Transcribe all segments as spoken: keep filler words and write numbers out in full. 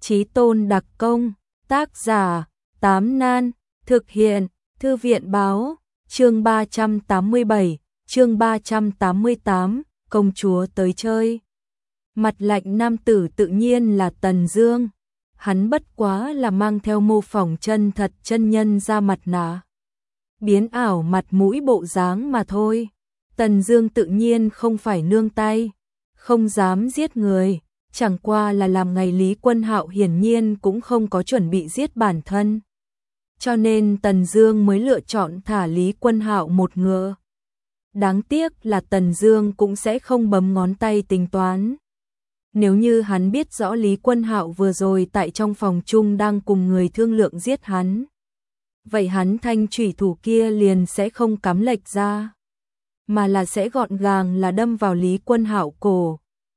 Chí Tôn đặc công, tác giả, Tám Nan, thực hiện, Thư viện báo, chương ba trăm tám mươi bảy, chương ba trăm tám mươi tám, công chúa tới chơi. Mặt lạnh nam tử tự nhiên là Tần Dương. Hắn bất quá là mang theo mô phỏng chân thật chân nhân ra mặt nạ, biến ảo mặt mũi bộ dáng mà thôi. Tần Dương tự nhiên không phải nương tay, không dám giết người, chẳng qua là làm ngày Lý Quân Hạo hiển nhiên cũng không có chuẩn bị giết bản thân. Cho nên Tần Dương mới lựa chọn thả Lý Quân Hạo một ngựa. Đáng tiếc là Tần Dương cũng sẽ không bấm ngón tay tính toán. Nếu như hắn biết rõ Lý Quân Hạo vừa rồi tại trong phòng chung đang cùng người thương lượng giết hắn, vậy hắn thanh chủy thủ kia liền sẽ không cắm lệch ra, mà là sẽ gọn gàng là đâm vào Lý Quân Hạo cổ.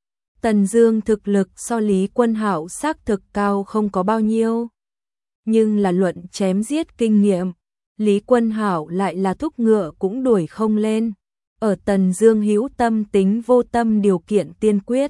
Tần Dương thực lực so Lý Quân Hạo xác thực cao không có bao nhiêu, nhưng là luận chém giết kinh nghiệm, Lý Quân Hạo lại là thúc ngựa cũng đuổi không lên. Ở Tần Dương hữu tâm tính vô tâm điều kiện tiên quyết,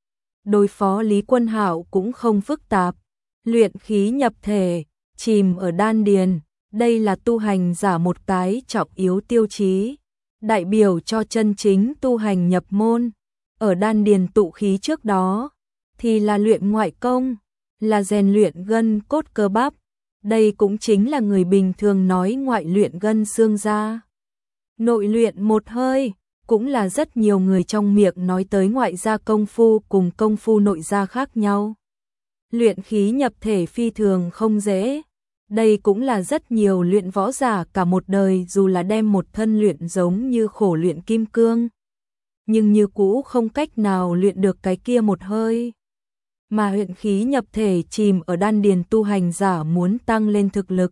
đối phó Lý Quân Hạo cũng không phức tạp. Luyện khí nhập thể, chìm ở đan điền, đây là tu hành giả một cái trọng yếu tiêu chí, đại biểu cho chân chính tu hành nhập môn. Ở đan điền tụ khí trước đó thì là luyện ngoại công, là rèn luyện gân cốt cơ bắp. Đây cũng chính là người bình thường nói ngoại luyện gân xương da, nội luyện một hơi, cũng là rất nhiều người trong miệng nói tới ngoại gia công phu cùng công phu nội gia khác nhau. Luyện khí nhập thể phi thường không dễ. Đây cũng là rất nhiều luyện võ giả cả một đời dù là đem một thân luyện giống như khổ luyện kim cương, nhưng như cũ không cách nào luyện được cái kia một hơi. Mà luyện khí nhập thể chìm ở đan điền tu hành giả muốn tăng lên thực lực,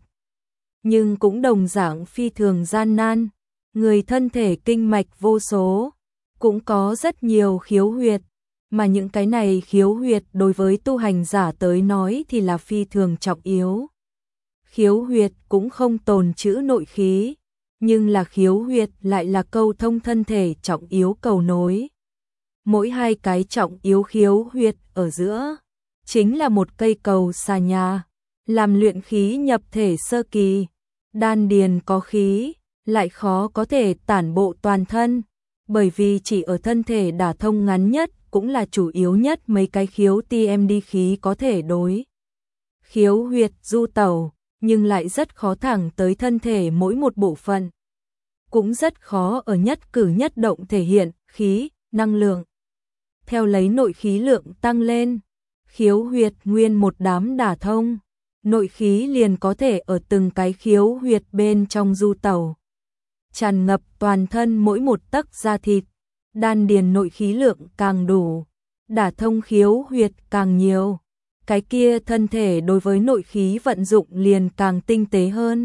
nhưng cũng đồng dạng phi thường gian nan. Người thân thể kinh mạch vô số, cũng có rất nhiều khiếu huyệt, mà những cái này khiếu huyệt đối với tu hành giả tới nói thì là phi thường trọng yếu. Khiếu huyệt cũng không tồn trữ nội khí, nhưng là khiếu huyệt lại là câu thông thân thể trọng yếu cầu nối. Mỗi hai cái trọng yếu khiếu huyệt ở giữa chính là một cây cầu xà nhà, làm luyện khí nhập thể sơ kỳ. Đan điền có khí, lại khó có thể tản bộ toàn thân, bởi vì chỉ ở thân thể đả thông ngắn nhất cũng là chủ yếu nhất mấy cái khiếu tê em đê khí có thể đối khiếu huyệt du tẩu, nhưng lại rất khó thẳng tới thân thể mỗi một bộ phận, cũng rất khó ở nhất cử nhất động thể hiện khí, năng lượng. Theo lấy nội khí lượng tăng lên, khiếu huyệt nguyên một đám đả thông, nội khí liền có thể ở từng cái khiếu huyệt bên trong du tẩu, tràn ngập toàn thân mỗi một tấc da thịt. Đan điền nội khí lượng càng đủ, đả thông khiếu huyệt càng nhiều, cái kia thân thể đối với nội khí vận dụng liền càng tinh tế hơn.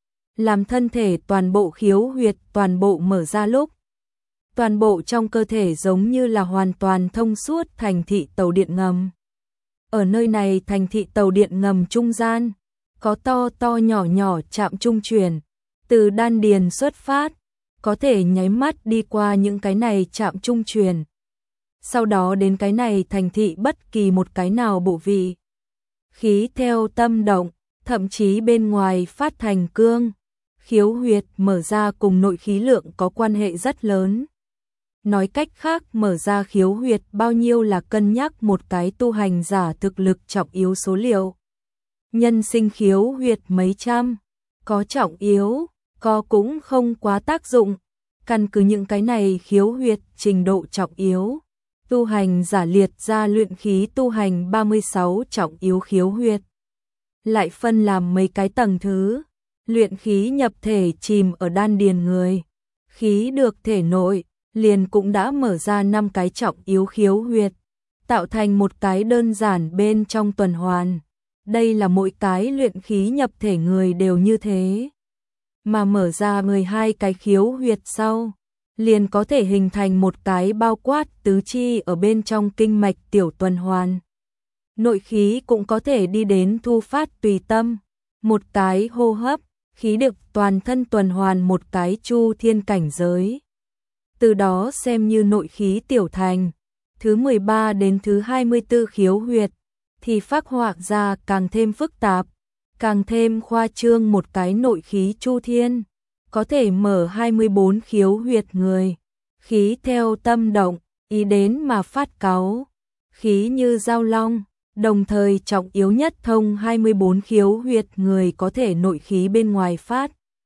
Làm thân thể toàn bộ khiếu huyệt toàn bộ mở ra lúc, toàn bộ trong cơ thể giống như là hoàn toàn thông suốt thành thị tàu điện ngầm. Ở nơi này thành thị tàu điện ngầm trung gian, có to to nhỏ nhỏ trạm trung chuyển, từ đan điền xuất phát, có thể nháy mắt đi qua những cái này trạm trung truyền, sau đó đến cái này thành thị bất kỳ một cái nào bộ vị. Khí theo tâm động, thậm chí bên ngoài phát thành cương. Khiếu huyệt mở ra cùng nội khí lượng có quan hệ rất lớn. Nói cách khác, mở ra khiếu huyệt bao nhiêu là cân nhắc một cái tu hành giả thực lực trọng yếu số liệu. Nhân sinh khiếu huyệt mấy trăm, có trọng yếu, có cũng không quá tác dụng. Căn cứ những cái này khiếu huyệt trình độ trọng yếu, tu hành giả liệt ra luyện khí tu hành ba mươi sáu trọng yếu khiếu huyệt, lại phân làm mấy cái tầng thứ. Luyện khí nhập thể chìm ở đan điền người, khí được thể nội, liền cũng đã mở ra năm cái trọng yếu khiếu huyệt, tạo thành một cái đơn giản bên trong tuần hoàn. Đây là mỗi cái luyện khí nhập thể người đều như thế. Mà mở ra mười hai cái khiếu huyệt sau, liền có thể hình thành một cái bao quát tứ chi ở bên trong kinh mạch tiểu tuần hoàn. Nội khí cũng có thể đi đến thu phát tùy tâm, một cái hô hấp, khí được toàn thân tuần hoàn một cái chu thiên cảnh giới. Từ đó xem như nội khí tiểu thành. Thứ mười ba đến thứ hai mươi tư khiếu huyệt, thì phác họa ra càng thêm phức tạp, càng thêm khoa trương một cái nội khí chu thiên, có thể mở hai mươi bốn khiếu huyệt người, khí theo tâm động, ý đến mà phát cáu, khí như dao long, đồng thời trọng yếu nhất thông hai mươi bốn khiếu huyệt người có thể nội khí bên ngoài phát,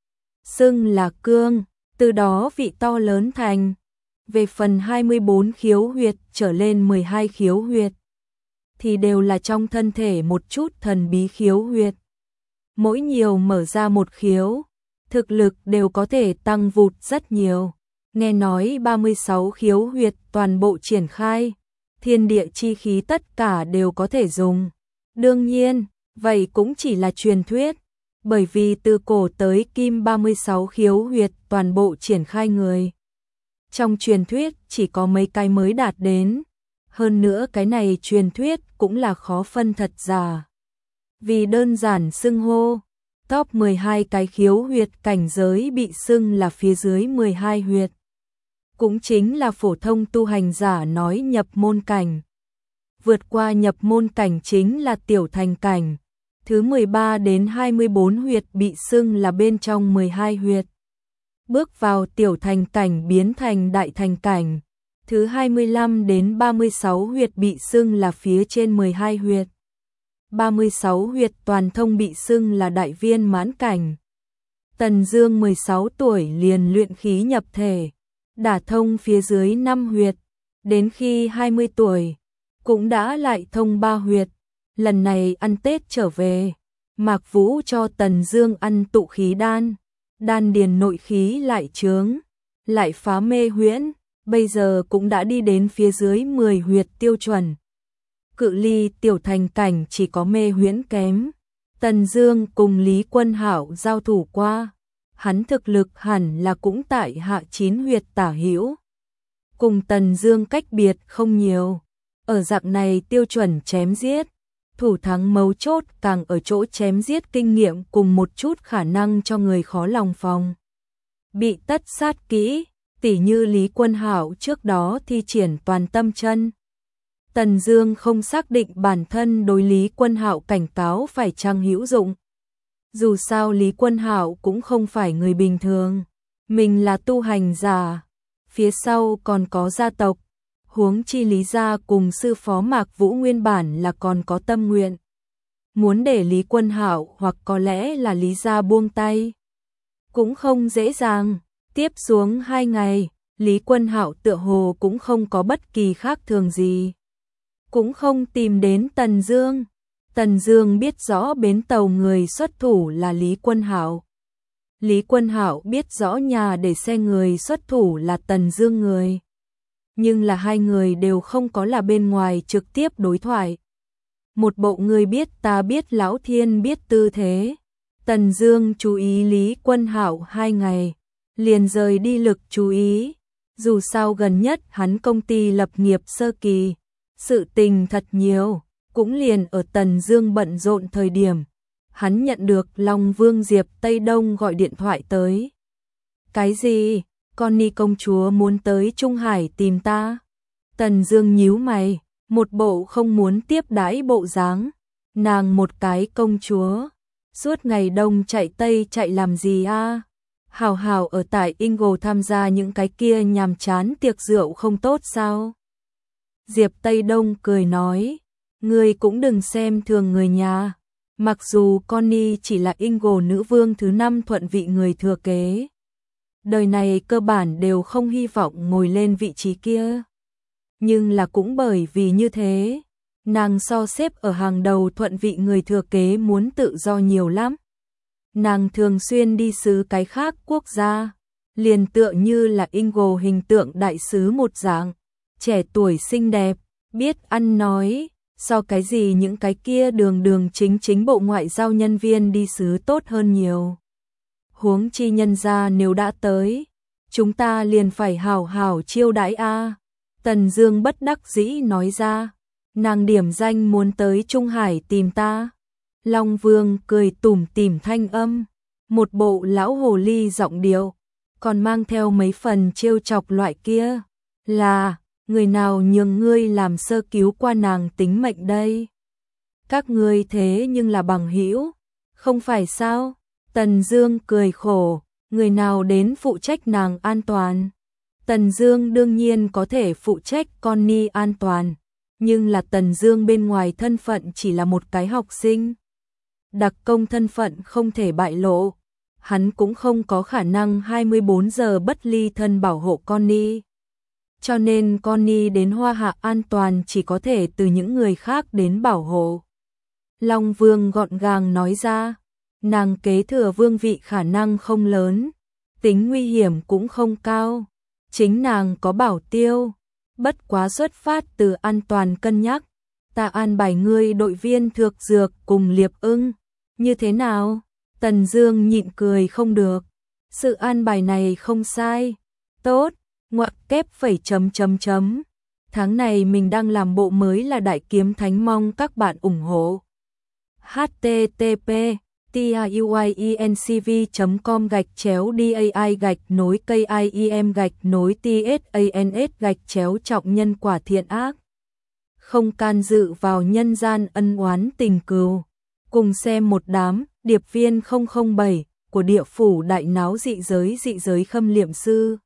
xưng là cương, từ đó vị to lớn thành. Về phần hai mươi bốn khiếu huyệt trở lên mười hai khiếu huyệt, thì đều là trong thân thể một chút thần bí khiếu huyệt. Mỗi nhiều mở ra một khiếu, thực lực đều có thể tăng vụt rất nhiều. Nghe nói ba mươi sáu khiếu huyệt toàn bộ triển khai, thiên địa chi khí tất cả đều có thể dùng. Đương nhiên, vậy cũng chỉ là truyền thuyết, bởi vì từ cổ tới kim ba mươi sáu khiếu huyệt toàn bộ triển khai người. Trong truyền thuyết chỉ có mấy cái mới đạt đến, hơn nữa cái này truyền thuyết cũng là khó phân thật giả. Vì đơn giản xưng hô, top mười hai cái khiếu huyệt cảnh giới bị xưng là phía dưới mười hai huyệt. Cũng chính là phổ thông tu hành giả nói nhập môn cảnh. Vượt qua nhập môn cảnh chính là tiểu thành cảnh, thứ mười ba đến hai mươi bốn huyệt bị xưng là bên trong mười hai huyệt. Bước vào tiểu thành cảnh biến thành đại thành cảnh, thứ hai mươi lăm đến ba mươi sáu huyệt bị xưng là phía trên mười hai huyệt. ba mươi sáu huyệt toàn thông bị xưng là đại viên mãn cảnh. Tần Dương mười sáu tuổi liền luyện khí nhập thể, đả thông phía dưới năm huyệt, đến khi hai mươi tuổi cũng đã lại thông ba huyệt. Lần này ăn Tết trở về, Mạc Vũ cho Tần Dương ăn tụ khí đan, đan điền nội khí lại trướng, lại phá mê huyễn, bây giờ cũng đã đi đến phía dưới mười huyệt tiêu chuẩn. Cự ly tiểu thành cảnh chỉ có mê huyễn kém. Tần Dương cùng Lý Quân Hạo giao thủ qua, hắn thực lực hẳn là cũng tại hạ chín huyệt tả hữu. Cùng Tần Dương cách biệt không nhiều, ở dạng này tiêu chuẩn chém giết, thủ thắng mấu chốt càng ở chỗ chém giết kinh nghiệm cùng một chút khả năng cho người khó lòng phòng bị tất sát kỹ, tỉ như Lý Quân Hạo trước đó thi triển toàn tâm chân. Tần Dương không xác định bản thân đối Lý Quân Hạo cảnh cáo phải chăng hữu dụng. Dù sao Lý Quân Hạo cũng không phải người bình thường, mình là tu hành giả, phía sau còn có gia tộc, huống chi Lý gia cùng sư phó Mạc Vũ nguyên bản là còn có tâm nguyện muốn để Lý Quân Hạo hoặc có lẽ là Lý gia buông tay, cũng không dễ dàng. Tiếp xuống hai ngày, Lý Quân Hạo tựa hồ cũng không có bất kỳ khác thường gì, cũng không tìm đến Tần Dương. Tần Dương biết rõ bến tàu người xuất thủ là Lý Quân Hạo. Lý Quân Hạo biết rõ nhà để xe người xuất thủ là Tần Dương người. Nhưng là hai người đều không có là bên ngoài trực tiếp đối thoại. Một bộ người biết ta biết lão thiên biết tư thế. Tần Dương chú ý Lý Quân Hạo hai ngày, liền rời đi lực chú ý. Dù sao gần nhất hắn công ty lập nghiệp sơ kỳ, sự tình thật nhiều, cũng liền ở Tần Dương bận rộn thời điểm, hắn nhận được Long Vương Diệp Tây Đông gọi điện thoại tới. Cái gì? Connie công chúa muốn tới Trung Hải tìm ta? Tần Dương nhíu mày, một bộ không muốn tiếp đãi bộ dáng. Nàng một cái công chúa, suốt ngày đông chạy tây chạy làm gì a? Hào hào ở tại Ingle tham gia những cái kia nhàm chán tiệc rượu không tốt sao? Diệp Tây Đông cười nói, ngươi cũng đừng xem thường người nhà. Mặc dù Connie chỉ là Ingle nữ vương thứ năm thuận vị người thừa kế, đời này cơ bản đều không hy vọng ngồi lên vị trí kia. Nhưng là cũng bởi vì như thế, nàng so xếp ở hàng đầu thuận vị người thừa kế muốn tự do nhiều lắm. Nàng thường xuyên đi sứ cái khác quốc gia, liền tựa như là Ingle hình tượng đại sứ một dạng, trẻ tuổi xinh đẹp, biết ăn nói, so cái gì những cái kia đường đường chính chính bộ ngoại giao nhân viên đi sứ tốt hơn nhiều. Huống chi nhân gia nếu đã tới, chúng ta liền phải hảo hảo chiêu đãi a. Tần Dương bất đắc dĩ nói ra, nàng điểm danh muốn tới Trung Hải tìm ta. Long Vương cười tủm tỉm thanh âm, một bộ lão hồ ly giọng điệu, còn mang theo mấy phần trêu chọc loại kia, là người nào nhường ngươi làm sơ cứu qua nàng tính mệnh đây? Các ngươi thế nhưng là bằng hữu, không phải sao? Tần Dương cười khổ, người nào đến phụ trách nàng an toàn? Tần Dương đương nhiên có thể phụ trách Connie an toàn, nhưng là Tần Dương bên ngoài thân phận chỉ là một cái học sinh. Đặc công thân phận không thể bại lộ, hắn cũng không có khả năng hai mươi bốn giờ bất ly thân bảo hộ Connie. Cho nên Connie đến Hoa Hạ an toàn chỉ có thể từ những người khác đến bảo hộ. Long Vương gọn gàng nói ra, nàng kế thừa vương vị khả năng không lớn, tính nguy hiểm cũng không cao, chính nàng có bảo tiêu, bất quá xuất phát từ an toàn cân nhắc, ta an bài ngươi đội viên Thược Dược cùng Liệp Ưng, như thế nào? Tần Dương nhịn cười không được, sự an bài này không sai, tốt, ngoặc kép phẩy chấm chấm chấm. Tháng này mình đang làm bộ mới là Đại Kiếm Thánh, mong các bạn ủng hộ. h t t p tuyencv chấm com gạch chéo dai gạch nối kim gạch nối tsans gạch chéo trọng nhân quả thiện ác. Không can dự vào nhân gian ân oán tình cừu. Cùng xem một đám điệp viên không không bảy của địa phủ đại náo dị giới dị giới khâm liệm sư.